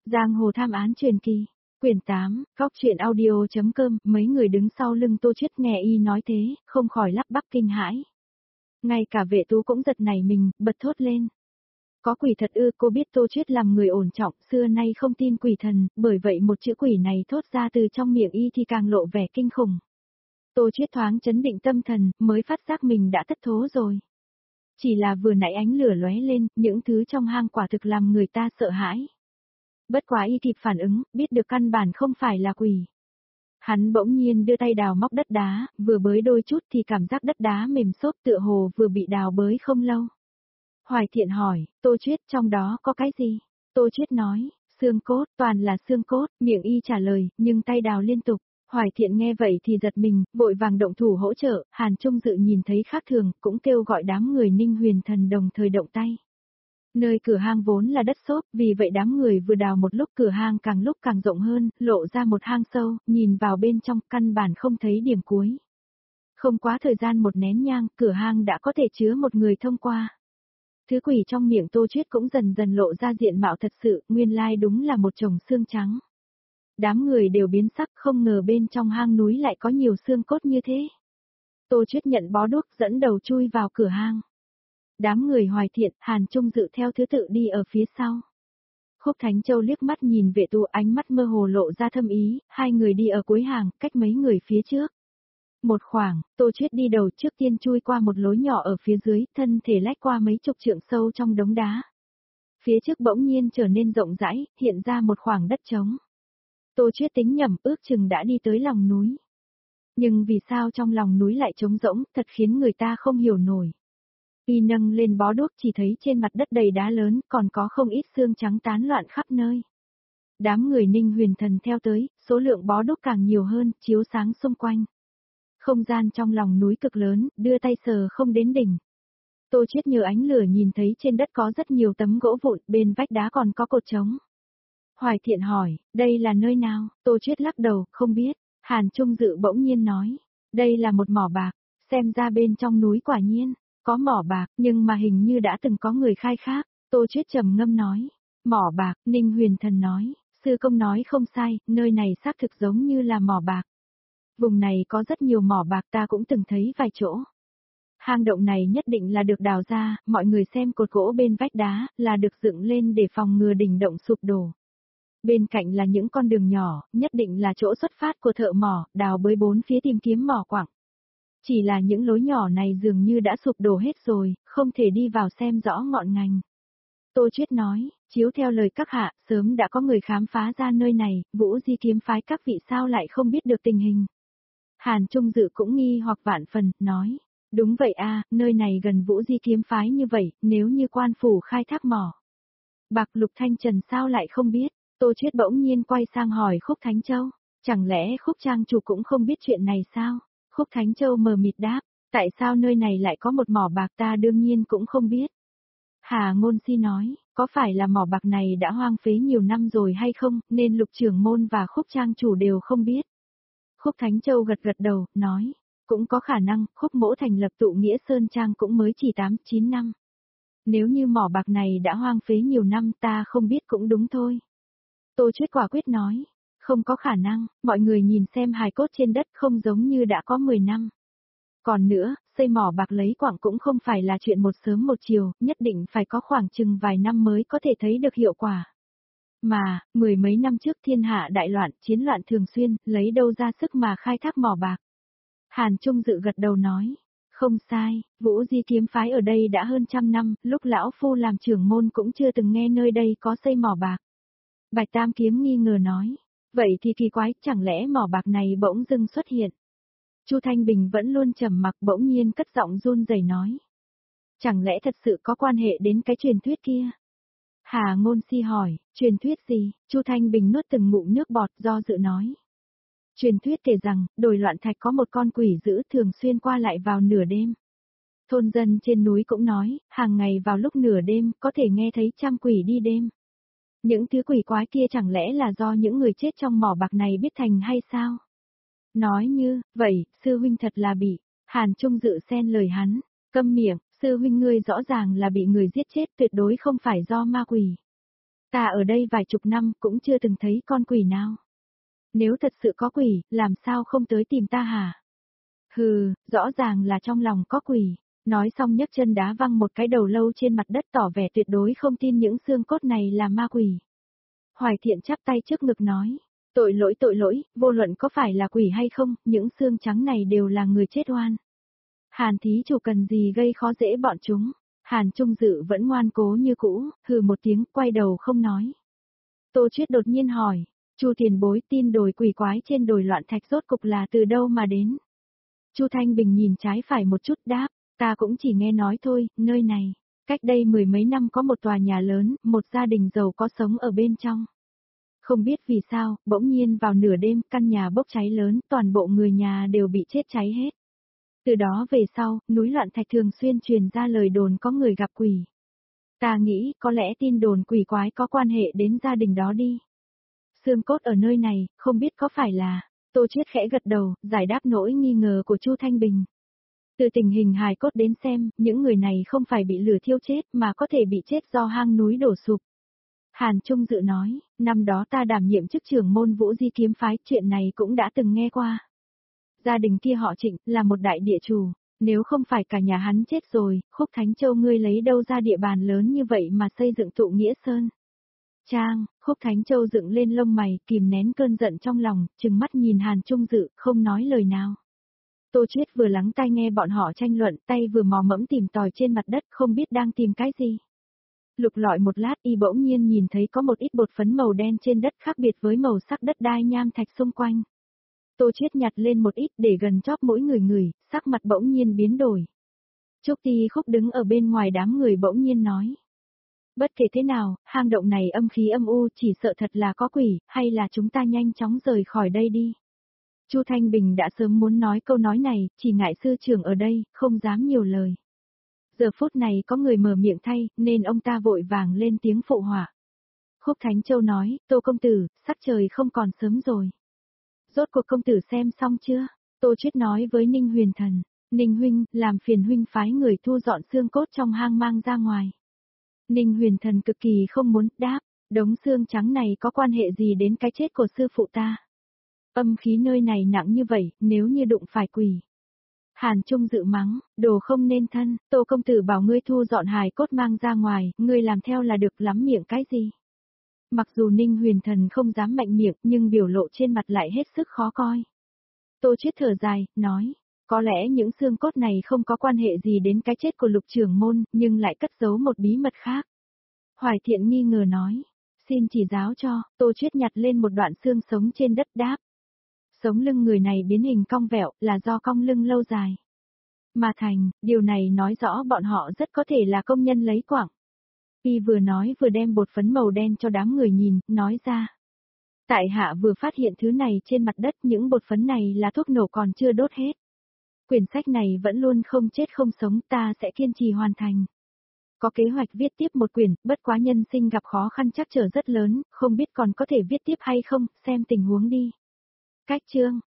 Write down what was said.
Giang hồ tham án truyền kỳ. Quyển 8, góc truyện audio.com, mấy người đứng sau lưng Tô Chiết nghe y nói thế, không khỏi lắp bắp kinh hãi. Ngay cả Vệ Tú cũng giật nảy mình, bật thốt lên. Có quỷ thật ư? Cô biết Tô Chiết làm người ổn trọng, xưa nay không tin quỷ thần, bởi vậy một chữ quỷ này thốt ra từ trong miệng y thì càng lộ vẻ kinh khủng. Tô Chiết thoáng chấn định tâm thần, mới phát giác mình đã thất thố rồi. Chỉ là vừa nãy ánh lửa lóe lên, những thứ trong hang quả thực làm người ta sợ hãi. Bất quá y kịp phản ứng, biết được căn bản không phải là quỷ. Hắn bỗng nhiên đưa tay đào móc đất đá, vừa bới đôi chút thì cảm giác đất đá mềm xốp tựa hồ vừa bị đào bới không lâu. Hoài Thiện hỏi, Tô Chiết trong đó có cái gì? Tô Chiết nói, xương cốt, toàn là xương cốt, miệng y trả lời, nhưng tay đào liên tục. Hoài Thiện nghe vậy thì giật mình, vội vàng động thủ hỗ trợ, Hàn Trung Dự nhìn thấy khác thường, cũng kêu gọi đám người Ninh Huyền Thần đồng thời động tay. Nơi cửa hang vốn là đất xốp, vì vậy đám người vừa đào một lúc cửa hang càng lúc càng rộng hơn, lộ ra một hang sâu, nhìn vào bên trong căn bản không thấy điểm cuối. Không quá thời gian một nén nhang, cửa hang đã có thể chứa một người thông qua. Thứ quỷ trong miệng Tô Chiết cũng dần dần lộ ra diện mạo thật sự, nguyên lai đúng là một chồng xương trắng. Đám người đều biến sắc, không ngờ bên trong hang núi lại có nhiều xương cốt như thế. Tô Chiết nhận bó đuốc dẫn đầu chui vào cửa hang. Đám người Hoài Thiện, Hàn Trung Dự theo thứ tự đi ở phía sau. Khúc Thánh Châu liếc mắt nhìn Vệ Tú, ánh mắt mơ hồ lộ ra thâm ý, hai người đi ở cuối hàng, cách mấy người phía trước. Một khoảng, Tô Chiết đi đầu trước tiên chui qua một lối nhỏ ở phía dưới, thân thể lách qua mấy chục trượng sâu trong đống đá. Phía trước bỗng nhiên trở nên rộng rãi, hiện ra một khoảng đất trống. Tô Chiết tính nhầm, ước chừng đã đi tới lòng núi. Nhưng vì sao trong lòng núi lại trống rỗng, thật khiến người ta không hiểu nổi. Y nâng lên bó đuốc chỉ thấy trên mặt đất đầy đá lớn, còn có không ít xương trắng tán loạn khắp nơi. Đám người Ninh Huyền Thần theo tới, số lượng bó đuốc càng nhiều hơn, chiếu sáng xung quanh. Không gian trong lòng núi cực lớn, đưa tay sờ không đến đỉnh. Tô Chiết nhờ ánh lửa nhìn thấy trên đất có rất nhiều tấm gỗ vụn, bên vách đá còn có cột trống. Hoài Thiện hỏi, đây là nơi nào? Tô Chiết lắc đầu, không biết. Hàn Trung Dự bỗng nhiên nói, đây là một mỏ bạc, xem ra bên trong núi quả nhiên có mỏ bạc, nhưng mà hình như đã từng có người khai khác. Tô Chiết trầm ngâm nói, mỏ bạc, Ninh Huyền Thần nói, sư công nói không sai, nơi này xác thực giống như là mỏ bạc. Vùng này có rất nhiều mỏ bạc, ta cũng từng thấy vài chỗ. Hang động này nhất định là được đào ra, mọi người xem cột gỗ bên vách đá, là được dựng lên để phòng ngừa đỉnh động sụp đổ. Bên cạnh là những con đường nhỏ, nhất định là chỗ xuất phát của thợ mỏ, đào bới bốn phía tìm kiếm mỏ quặng. Chỉ là những lối nhỏ này dường như đã sụp đổ hết rồi, không thể đi vào xem rõ ngọn ngành. Tô Chiết nói, chiếu theo lời các hạ, sớm đã có người khám phá ra nơi này, Vũ Di kiếm phái các vị sao lại không biết được tình hình. Hàn Trung Dự cũng nghi hoặc vạn phần, nói, đúng vậy a, nơi này gần Vũ Di kiếm phái như vậy, nếu như quan phủ khai thác mỏ. Bạc Lục Thanh Trần sao lại không biết. Tô Chiết bỗng nhiên quay sang hỏi Khúc Thánh Châu, chẳng lẽ Khúc Trang chủ cũng không biết chuyện này sao? Khúc Thánh Châu mờ mịt đáp, tại sao nơi này lại có một mỏ bạc, ta đương nhiên cũng không biết. Hà Ngôn Si nói, có phải là mỏ bạc này đã hoang phế nhiều năm rồi hay không, nên Lục Trưởng Môn và Khúc Trang chủ đều không biết. Khúc Thánh Châu gật gật đầu, nói, cũng có khả năng, Khúc mỗ thành lập Tụ Nghĩa Sơn Trang cũng mới chỉ 8-9 năm. Nếu như mỏ bạc này đã hoang phế nhiều năm ta không biết cũng đúng thôi. Tô Chiết quả quyết nói, không có khả năng, mọi người nhìn xem hài cốt trên đất không giống như đã có 10 năm. Còn nữa, xây mỏ bạc lấy quặng cũng không phải là chuyện một sớm một chiều, nhất định phải có khoảng chừng vài năm mới có thể thấy được hiệu quả. Mà, mười mấy năm trước thiên hạ đại loạn, chiến loạn thường xuyên, lấy đâu ra sức mà khai thác mỏ bạc. Hàn Trung Dự gật đầu nói, không sai, Vũ Di kiếm phái ở đây đã hơn 100 năm, lúc lão phu làm trưởng môn cũng chưa từng nghe nơi đây có xây mỏ bạc. Bạch Tam Kiếm nghi ngờ nói, vậy thì kỳ quái, chẳng lẽ mỏ bạc này bỗng dưng xuất hiện. Chu Thanh Bình vẫn luôn trầm mặc, bỗng nhiên cất giọng run rẩy nói, chẳng lẽ thật sự có quan hệ đến cái truyền thuyết kia? Hà Ngôn Si hỏi, truyền thuyết gì? Chu Thanh Bình nuốt từng ngụm nước bọt, do dự nói. Truyền thuyết kể rằng, đồi Loạn Thạch có một con quỷ dữ thường xuyên qua lại vào nửa đêm. Thôn dân trên núi cũng nói, hàng ngày vào lúc nửa đêm có thể nghe thấy trăm quỷ đi đêm. Những thứ quỷ quái kia chẳng lẽ là do những người chết trong mỏ bạc này biết thành hay sao? Nói như, vậy, sư huynh thật là bị. Hàn Trung Dự xen lời hắn, câm miệng, sư huynh ngươi rõ ràng là bị người giết chết, tuyệt đối không phải do ma quỷ. Ta ở đây vài chục năm cũng chưa từng thấy con quỷ nào. Nếu thật sự có quỷ, làm sao không tới tìm ta hả? Hừ, rõ ràng là trong lòng có quỷ. Nói xong nhấc chân đá văng một cái đầu lâu trên mặt đất tỏ vẻ tuyệt đối không tin những xương cốt này là ma quỷ. Hoài Thiện chắp tay trước ngực nói. Tội lỗi, vô luận có phải là quỷ hay không, những xương trắng này đều là người chết oan. Hàn thí chủ cần gì gây khó dễ bọn chúng. Hàn Trung Dự vẫn ngoan cố như cũ, hừ một tiếng, quay đầu không nói. Tô Chuyết đột nhiên hỏi, Chu tiền bối tin đồi quỷ quái trên đồi loạn thạch rốt cục là từ đâu mà đến? Chu Thanh Bình nhìn trái phải một chút đáp, ta cũng chỉ nghe nói thôi, nơi này, cách đây mười mấy năm có một tòa nhà lớn, một gia đình giàu có sống ở bên trong. Không biết vì sao, bỗng nhiên vào nửa đêm, căn nhà bốc cháy lớn, toàn bộ người nhà đều bị chết cháy hết. Từ đó về sau, núi loạn thạch thường xuyên truyền ra lời đồn có người gặp quỷ. Ta nghĩ, có lẽ tin đồn quỷ quái có quan hệ đến gia đình đó đi. Xương cốt ở nơi này, không biết có phải là... Tô Chiết khẽ gật đầu, giải đáp nỗi nghi ngờ của Chu Thanh Bình. Từ tình hình hài cốt đến xem, những người này không phải bị lửa thiêu chết mà có thể bị chết do hang núi đổ sụp. Hàn Trung Dự nói, năm đó ta đảm nhiệm chức trưởng môn Vũ Di kiếm phái, chuyện này cũng đã từng nghe qua. Gia đình kia họ Trịnh, là một đại địa chủ, nếu không phải cả nhà hắn chết rồi, Khúc Thánh Châu ngươi lấy đâu ra địa bàn lớn như vậy mà xây dựng tụ nghĩa sơn. Trang, Khúc Thánh Châu dựng lên lông mày, kìm nén cơn giận trong lòng, trừng mắt nhìn Hàn Trung Dự, không nói lời nào. Tô Chuyết vừa lắng tai nghe bọn họ tranh luận, tay vừa mò mẫm tìm tòi trên mặt đất, không biết đang tìm cái gì. Lục lọi một lát y bỗng nhiên nhìn thấy có một ít bột phấn màu đen trên đất khác biệt với màu sắc đất đai nham thạch xung quanh. Tô Chuyết nhặt lên một ít để gần chóp mỗi người, sắc mặt bỗng nhiên biến đổi. Trúc Ti Khúc đứng ở bên ngoài đám người bỗng nhiên nói. Bất kể thế nào, hang động này âm khí âm u, chỉ sợ thật là có quỷ, hay là chúng ta nhanh chóng rời khỏi đây đi. Chu Thanh Bình đã sớm muốn nói câu nói này, chỉ ngại sư trưởng ở đây, không dám nhiều lời. Giờ phút này có người mở miệng thay, nên ông ta vội vàng lên tiếng phụ họa. Khúc Thánh Châu nói, Tô công tử, sắc trời không còn sớm rồi. Rốt cuộc công tử xem xong chưa? Tô Chuyết nói với Ninh Huyền Thần, Ninh huynh, làm phiền huynh phái người thu dọn xương cốt trong hang mang ra ngoài. Ninh Huyền Thần cực kỳ không muốn đáp, đống xương trắng này có quan hệ gì đến cái chết của sư phụ ta? Âm khí nơi này nặng như vậy, nếu như đụng phải quỷ. Hàn Trung Dự mắng, đồ không nên thân, Tô công tử bảo ngươi thu dọn hài cốt mang ra ngoài, ngươi làm theo là được, lắm miệng cái gì? Mặc dù Ninh Huyền Thần không dám mạnh miệng, nhưng biểu lộ trên mặt lại hết sức khó coi. Tô Chuyết thở dài, nói, có lẽ những xương cốt này không có quan hệ gì đến cái chết của Lục trưởng môn, nhưng lại cất giấu một bí mật khác. Hoài Thiện nghi ngờ nói, xin chỉ giáo cho, Tô Chuyết nhặt lên một đoạn xương sống trên đất đáp. Sống lưng người này biến hình cong vẹo, là do cong lưng lâu dài. Mà thành, điều này nói rõ bọn họ rất có thể là công nhân lấy quặng. Y vừa nói vừa đem bột phấn màu đen cho đám người nhìn, nói ra. Tại hạ vừa phát hiện thứ này trên mặt đất, những bột phấn này là thuốc nổ còn chưa đốt hết. Quyển sách này vẫn luôn không chết không sống, ta sẽ kiên trì hoàn thành. Có kế hoạch viết tiếp một quyển, bất quá nhân sinh gặp khó khăn trắc trở rất lớn, không biết còn có thể viết tiếp hay không, xem tình huống đi. Cách chương